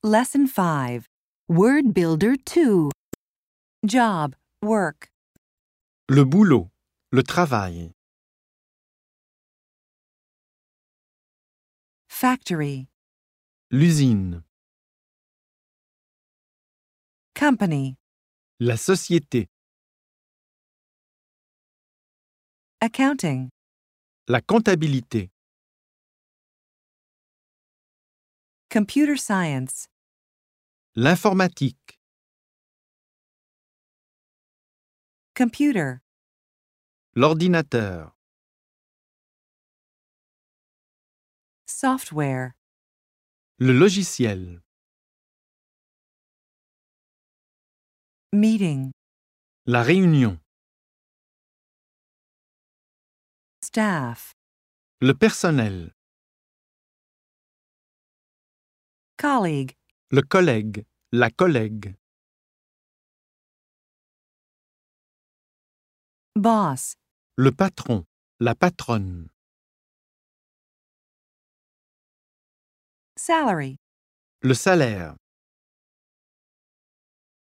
Lesson 5. Word Builder 2. Job, work. Le boulot, le travail. Factory, L'usine. company, La société. accounting, La comptabilité. computer science, L'informatique. computer, L'ordinateur. software, Le logiciel. meeting, La réunion. staff, Le personnel. colleague, Le collègue. La collègue. boss, Le patron. La patronne. salary. Le salaire.